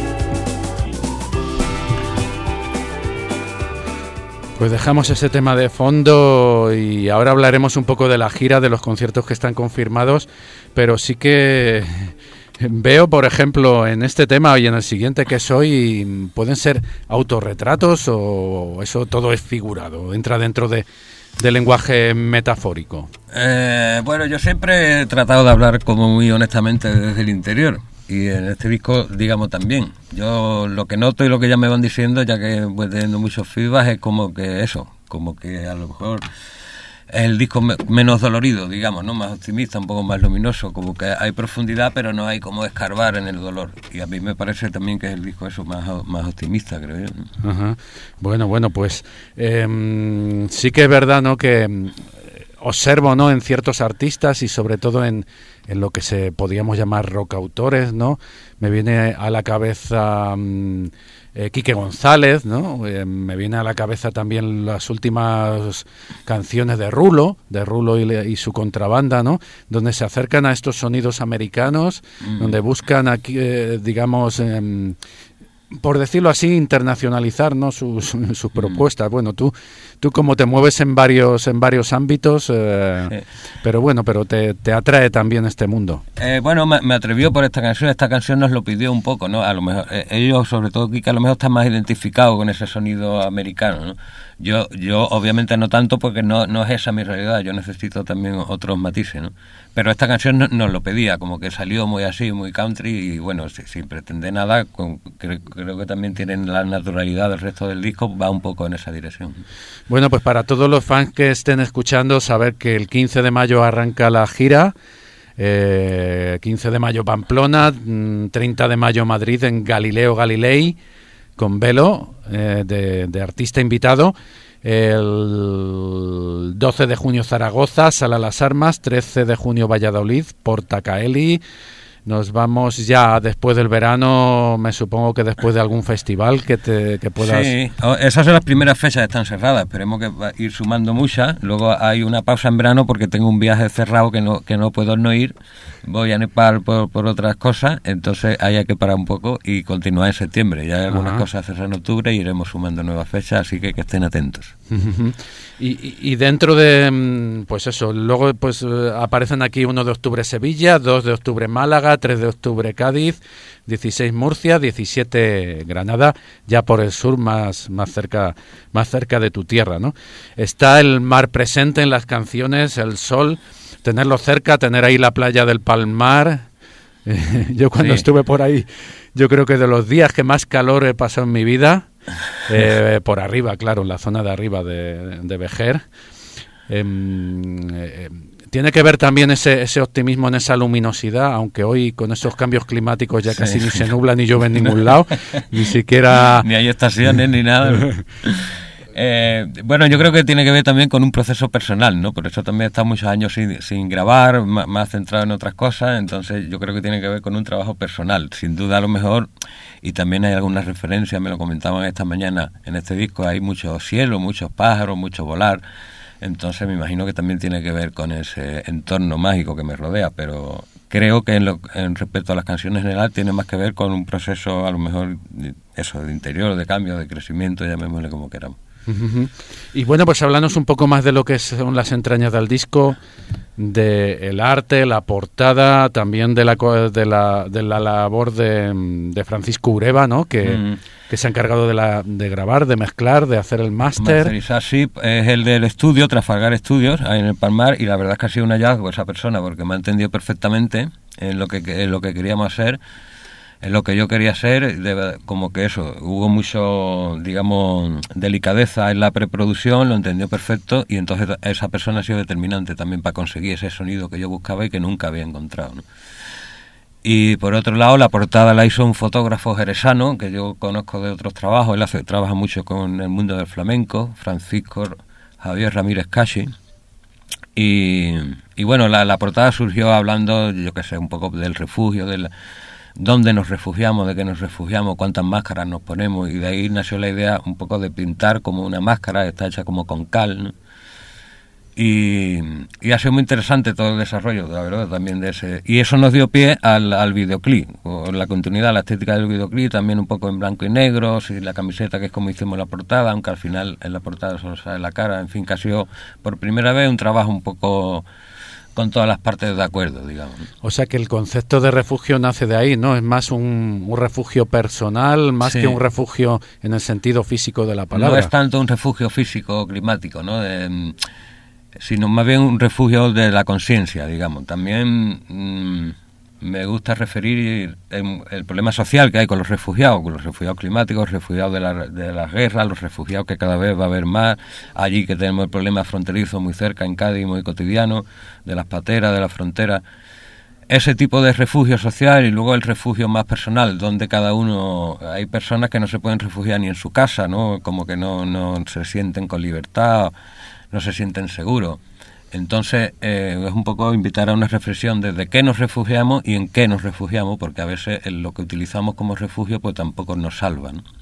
Pues dejamos ese tema de fondo y ahora hablaremos un poco de la gira, de los conciertos que están confirmados, pero sí que veo, por ejemplo, en este tema y en el siguiente que soy, pueden ser autorretratos o eso todo es figurado, entra dentro de, del lenguaje metafórico. Eh, bueno, yo siempre he tratado de hablar como muy honestamente desde el interior. Y en este disco, digamos, también. Yo lo que noto y lo que ya me van diciendo, ya que voy teniendo muchos feedbacks, es como que eso, como que a lo mejor es el disco me- menos dolorido, digamos, ¿no? Más optimista, un poco más luminoso, como que hay profundidad, pero no hay como escarbar en el dolor. Y a mí me parece también que es el disco eso más, más optimista, creo yo, ¿no? Ajá. Bueno, bueno, pues eh, sí que es verdad, ¿no? Que eh, observo, ¿no? En ciertos artistas y sobre todo en, en lo que se podríamos llamar rockautores, ¿no? Me viene a la cabeza mm, eh, Quique González, ¿no? Eh, me viene a la cabeza también las últimas canciones de Rulo, de Rulo y, le- y su contrabanda, ¿no? Donde se acercan a estos sonidos americanos, Mm. donde buscan aquí, eh, digamos, em, por decirlo así, internacionalizar, ¿no? sus, sus propuestas. Bueno, tú tú como te mueves en varios en varios ámbitos, eh, Sí. pero bueno, pero te, te atrae también este mundo. Eh, bueno, me, me atrevió por esta canción. Esta canción nos lo pidió un poco, ¿no? A lo mejor eh, ellos, sobre todo Kike, a lo mejor están más identificados con ese sonido americano, ¿no? Yo, yo obviamente no tanto porque no, no es esa mi realidad. Yo necesito también otros matices, ¿no? Pero esta canción no- nos lo pedía, como que salió muy así, muy country y bueno, si- sin pretender nada, con, creo, creo que también tienen la naturalidad del resto del disco, va un poco en esa dirección. Bueno, pues para todos los fans que estén escuchando, saber que el quince de mayo arranca la gira. Eh, quince de mayo Pamplona, mm, treinta de mayo Madrid en Galileo Galilei con Velo eh, de, de artista invitado. El doce de junio Zaragoza, Sala Las Armas. Trece de junio Valladolid, Portacaeli. Nos vamos ya después del verano, me supongo que después de algún festival que te que puedas... Sí, o- esas son las primeras fechas, están cerradas, esperemos que va a ir sumando muchas. Luego hay una pausa en verano porque tengo un viaje cerrado que no que no puedo no ir, voy a Nepal por, por otras cosas, entonces ahí hay que parar un poco y continuar en septiembre. Ya hay algunas Ajá. cosas cerradas en octubre y iremos sumando nuevas fechas, así que que estén atentos. Ujú. Y, y- y dentro de, mm, pues eso, luego pues eh, aparecen aquí uno de octubre Sevilla, dos de octubre Málaga, tres de octubre Cádiz, dieciséis Murcia, diecisiete Granada, ya por el sur más, más cerca, más cerca de tu tierra, ¿no? Está el mar presente en las canciones, el sol, tenerlo cerca, tener ahí la playa del Palmar. Eh, yo cuando Sí. estuve por ahí, yo creo que de los días que más calor he pasado en mi vida, eh, por arriba, claro, en la zona de arriba de, de Vejer. Em, eh, tiene que ver también ese, ese optimismo en esa luminosidad, aunque hoy con esos cambios climáticos ya Sí. casi ni se nubla ni llueve en ningún lado, ni siquiera... Ni hay estaciones ni nada. Eh, bueno, yo creo que tiene que ver también con un proceso personal, ¿no? Por eso también he estado muchos años sin, sin grabar, más, más centrado en otras cosas, entonces yo creo que tiene que ver con un trabajo personal, sin duda a lo mejor, y también hay algunas referencias, me lo comentaban esta mañana, en este disco hay mucho cielo, muchos pájaros, mucho volar, entonces me imagino que también tiene que ver con ese entorno mágico que me rodea, pero creo que en, lo, en respecto a las canciones en general tiene más que ver con un proceso, a lo mejor, eso, de interior, de cambio, de crecimiento, llamémosle como queramos. Uh-huh. Y bueno, pues háblanos un poco más de lo que son las entrañas del disco, de el arte, la portada, también de la de la, de la labor de, de Francisco Ureva, ¿no? Que, mm. que se ha encargado de, la, de grabar, de mezclar, de hacer el máster. Masterizar, sí, es el del estudio, Trafalgar Estudios, ahí en el Palmar, y la verdad es que ha sido un hallazgo esa persona, porque me ha entendido perfectamente en lo que, en lo que queríamos hacer, en lo que yo quería hacer, de, como que eso, hubo mucho, digamos, delicadeza en la preproducción, lo entendió perfecto, y entonces esa persona ha sido determinante también para conseguir ese sonido que yo buscaba y que nunca había encontrado, ¿no? Y por otro lado, la portada la hizo un fotógrafo jerezano, que yo conozco de otros trabajos, él hace, trabaja mucho con el mundo del flamenco, Francisco Javier Ramírez Cachi, y, y bueno, la, la portada surgió hablando, yo qué sé, un poco del refugio, del dónde nos refugiamos, de qué nos refugiamos, cuántas máscaras nos ponemos, y de ahí nació la idea un poco de pintar como una máscara, está hecha como con cal, ¿no? Y, y ha sido muy interesante todo el desarrollo, la verdad, también de ese, y eso nos dio pie al, al videoclip, o la continuidad, la estética del videoclip, también un poco en blanco y negro, y la camiseta, que es como hicimos la portada, aunque al final en la portada solo sale la cara, en fin, que ha sido por primera vez un trabajo un poco con todas las partes de acuerdo, digamos. O sea que el concepto de refugio nace de ahí, ¿no? Es más un, un refugio personal, más sí. que un refugio en el sentido físico de la palabra. No es tanto un refugio físico climático, ¿no? De, sino más bien un refugio de la conciencia, digamos. También mmm, me gusta referir el, el problema social que hay con los refugiados, con los refugiados climáticos, los refugiados de la, de las guerras, los refugiados que cada vez va a haber más, allí que tenemos el problema fronterizo muy cerca, en Cádiz, muy cotidiano, de las pateras, de la frontera. Ese tipo de refugio social, y luego el refugio más personal, donde cada uno, hay personas que no se pueden refugiar ni en su casa, ¿no? Como que no, no se sienten con libertad, no se sienten seguros. Entonces, eh, es un poco invitar a una reflexión desde qué nos refugiamos y en qué nos refugiamos, porque a veces lo que utilizamos como refugio pues tampoco nos salva, ¿no?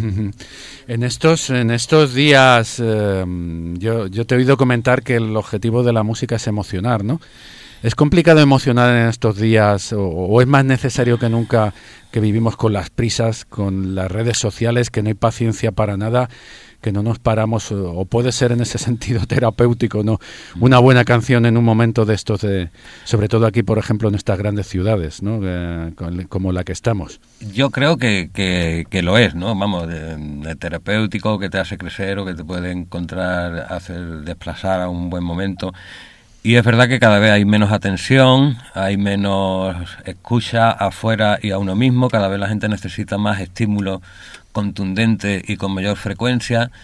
En estos en estos días, eh, yo, yo te he oído comentar que el objetivo de la música es emocionar, ¿no? ¿Es complicado emocionar en estos días, o, o es más necesario que nunca, que vivimos con las prisas, con las redes sociales, que no hay paciencia para nada, que no nos paramos, o, o puede ser en ese sentido terapéutico, ¿no? Una buena canción en un momento de estos, de, sobre todo aquí, por ejemplo, en estas grandes ciudades, ¿no? Eh, como la que estamos. Yo creo que, que, que lo es, ¿no? Vamos, de, de terapéutico, que te hace crecer o que te puede encontrar, hacer desplazar a un buen momento. Y es verdad que cada vez hay menos atención, hay menos escucha afuera y a uno mismo, cada vez la gente necesita más estímulos contundentes y con mayor frecuencia,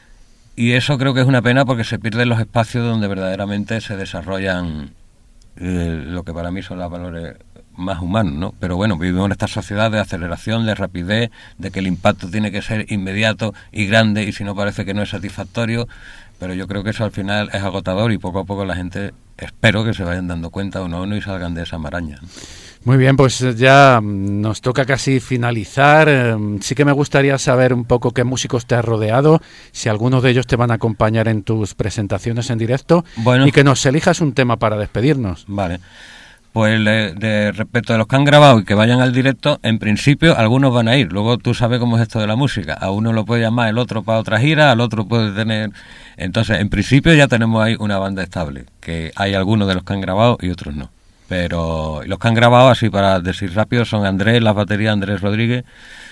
y eso creo que es una pena porque se pierden los espacios donde verdaderamente se desarrollan eh, lo que para mí son los valores más humanos, ¿no? Pero bueno, vivimos en esta sociedad de aceleración, de rapidez, de que el impacto tiene que ser inmediato y grande, y si no parece que no es satisfactorio. Pero yo creo que eso al final es agotador, y poco a poco la gente, espero que se vayan dando cuenta o no, no y salgan de esa maraña. Muy bien, pues ya nos toca casi finalizar. Sí que me gustaría saber un poco qué músicos te has rodeado, si algunos de ellos te van a acompañar en tus presentaciones en directo, bueno, y que nos elijas un tema para despedirnos. Vale. Pues de, de respecto de los que han grabado y que vayan al directo, en principio algunos van a ir. Luego tú sabes cómo es esto de la música. A uno lo puede llamar el otro para otra gira, al otro puede tener... Entonces, en principio ya tenemos ahí una banda estable, que hay algunos de los que han grabado y otros no. Pero los que han grabado, así para decir rápido, son Andrés, la batería Andrés Rodríguez,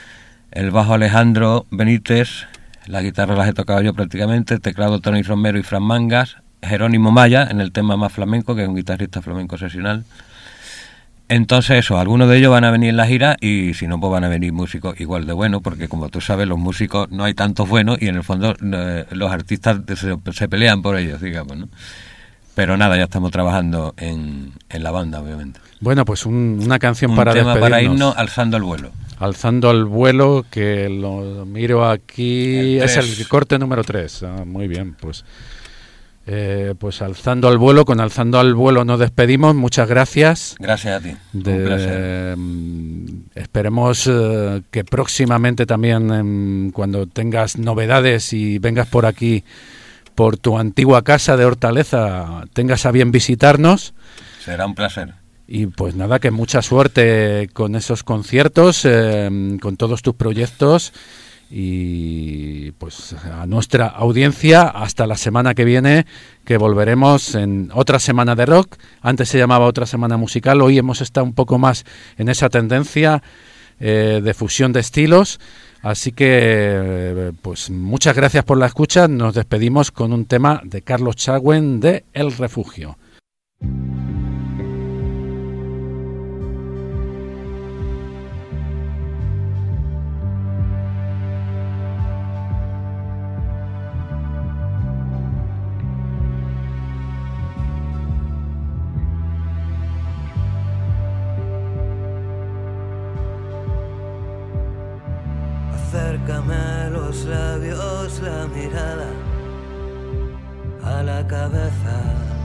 el bajo Alejandro Benítez, la guitarra las he tocado yo prácticamente, el teclado Tony Romero y Fran Mangas, Jerónimo Maya en el tema más flamenco, que es un guitarrista flamenco excepcional. Entonces eso, algunos de ellos van a venir en la gira, y si no, pues van a venir músicos igual de buenos, porque como tú sabes, los músicos no hay tantos buenos, y en el fondo eh, los artistas se, se pelean por ellos, digamos, ¿no? Pero nada, ya estamos trabajando en, en la banda, obviamente. Bueno, pues un, una canción un para tema despedirnos. Para irnos, Alzando el vuelo. Alzando el vuelo, que lo miro aquí, es el corte número tres. Ah, muy bien, pues... Eh, pues Alzando al vuelo, con Alzando al vuelo nos despedimos. Muchas gracias. Gracias a ti. De, un placer. Eh, esperemos eh, que próximamente también, eh, cuando tengas novedades y vengas por aquí, por tu antigua casa de Hortaleza, tengas a bien visitarnos. Será un placer. Y pues nada, que mucha suerte con esos conciertos, eh, con todos tus proyectos, y pues a nuestra audiencia hasta la semana que viene, que volveremos en otra semana de rock. Antes se llamaba Otra Semana Musical, hoy hemos estado un poco más en esa tendencia eh, de fusión de estilos. Así que pues muchas gracias por la escucha. Nos despedimos con un tema de Carlos Chagüen de El Refugio. Acércame los labios, la mirada a la cabeza.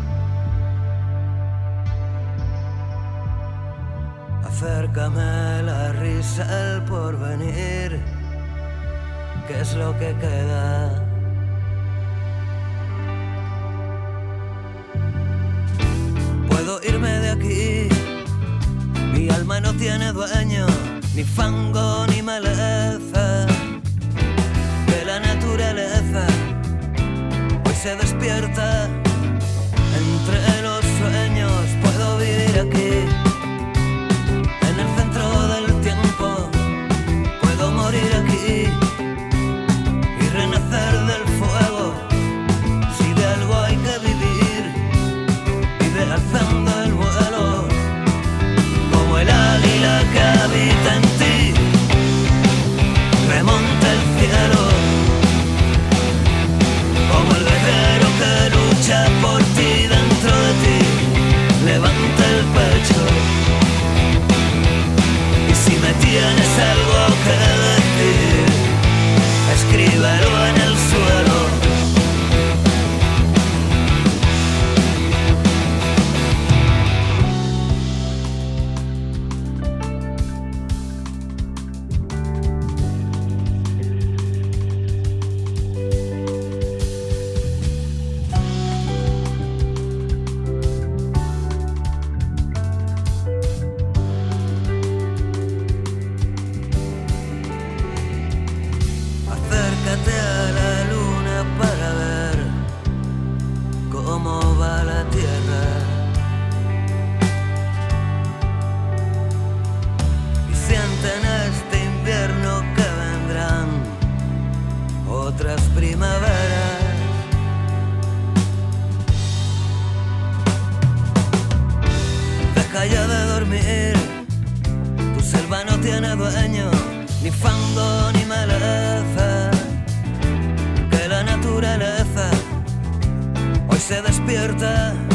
Acércame la risa, el porvenir, que es lo que queda. Puedo irme de aquí, mi alma no tiene dueño, ni fango ni maleza, que la naturaleza hoy se despierta entre los sueños. Puedo vivir aquí, en el centro del tiempo, puedo morir aquí y renacer del fuego. Si de algo hay que vivir, vive alzando el vuelo, como el águila que habita en ti, remonta el cielo, como el guerrero que lucha por ti dentro de ti, levanta el pecho, y si me tienes algo que decir, escríbelo en el suelo. Se despierta